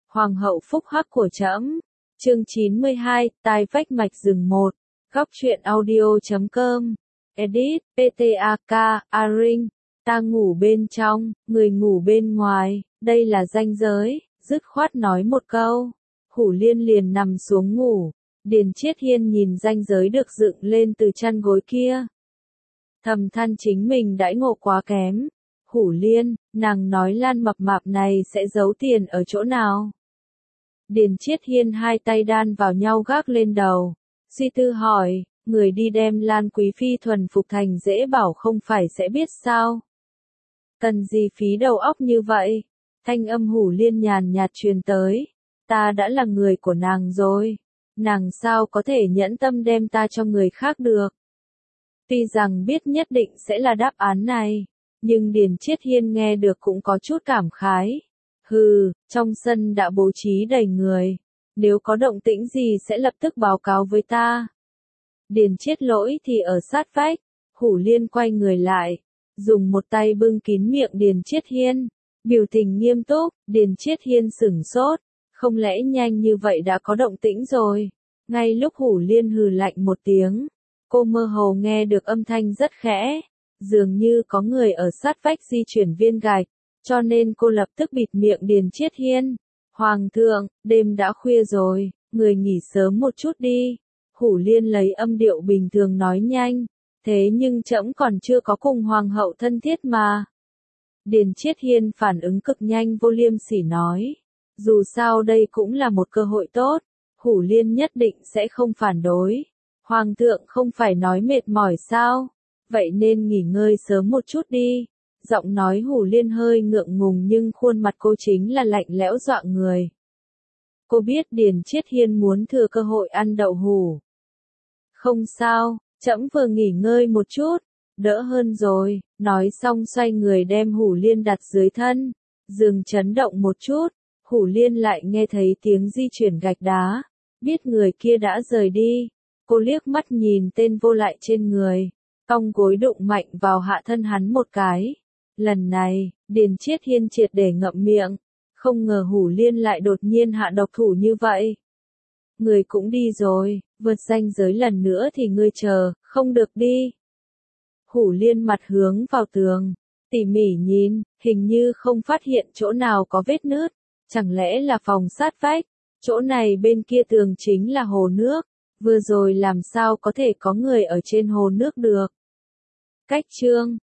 Hoàng hậu phúc hắc của trẫm. Chương 92, tai vách mạch rừng 1. Góc truyện audio.com. Edit, PTAK, Aring. Ta ngủ bên trong, người ngủ bên ngoài, đây là ranh giới, dứt khoát nói một câu. Hủ Liên liền nằm xuống ngủ. Điền Chiết Hiên nhìn ranh giới được dựng lên từ chăn gối kia. Thầm than chính mình đãi ngộ quá kém. Hủ Liên, nàng nói Lan mập mạp này sẽ giấu tiền ở chỗ nào? Điền Chiết Hiên hai tay đan vào nhau gác lên đầu. Suy tư hỏi, người đi đem Lan Quý Phi thuần phục thành dễ bảo không phải sẽ biết sao? Cần gì phí đầu óc như vậy? Thanh âm Hủ Liên nhàn nhạt truyền tới. Ta đã là người của nàng rồi. Nàng sao có thể nhẫn tâm đem ta cho người khác được? Tuy rằng biết nhất định sẽ là đáp án này, nhưng Điền Chiết Hiên nghe được cũng có chút cảm khái. Hừ, trong sân đã bố trí đầy người. Nếu có động tĩnh gì sẽ lập tức báo cáo với ta. Điền Chiết Lỗi thì ở sát vách. Hủ Liên quay người lại, dùng một tay bưng kín miệng Điền Chiết Hiên. Biểu tình nghiêm túc, Điền Chiết Hiên sửng sốt. Không lẽ nhanh như vậy đã có động tĩnh rồi? Ngay lúc Hủ Liên hừ lạnh một tiếng, cô mơ hồ nghe được âm thanh rất khẽ. Dường như có người ở sát vách di chuyển viên gạch, cho nên cô lập tức bịt miệng Điền Chiết Hiên. Hoàng thượng, đêm đã khuya rồi, người nghỉ sớm một chút đi. Hủ Liên lấy âm điệu bình thường nói nhanh, thế nhưng trẫm còn chưa có cùng hoàng hậu thân thiết mà. Điền Chiết Hiên phản ứng cực nhanh vô liêm sỉ nói, dù sao đây cũng là một cơ hội tốt, Hủ Liên nhất định sẽ không phản đối. Hoàng thượng không phải nói mệt mỏi sao? Vậy nên nghỉ ngơi sớm một chút đi. Giọng nói Hủ Liên hơi ngượng ngùng nhưng khuôn mặt cô chính là lạnh lẽo dọa người. Cô biết Điền Chiết Hiên muốn thừa cơ hội ăn đậu hủ. Không sao, trẫm vừa nghỉ ngơi một chút, đỡ hơn rồi. Nói xong xoay người đem Hủ Liên đặt dưới thân. Giường chấn động một chút, Hủ Liên lại nghe thấy tiếng di chuyển gạch đá. Biết người kia đã rời đi. Cô liếc mắt nhìn tên vô lại trên người. Cong gối đụng mạnh vào hạ thân hắn một cái. Lần này, Điền Chiết Hiên triệt để ngậm miệng. Không ngờ Hủ Liên lại đột nhiên hạ độc thủ như vậy. Người cũng đi rồi, vượt ranh giới lần nữa thì ngươi chờ, không được đi. Hủ Liên mặt hướng vào tường, tỉ mỉ nhìn, hình như không phát hiện chỗ nào có vết nứt. Chẳng lẽ là phòng sát vách? Chỗ này bên kia tường chính là hồ nước. Vừa rồi làm sao có thể có người ở trên hồ nước được? Cách chương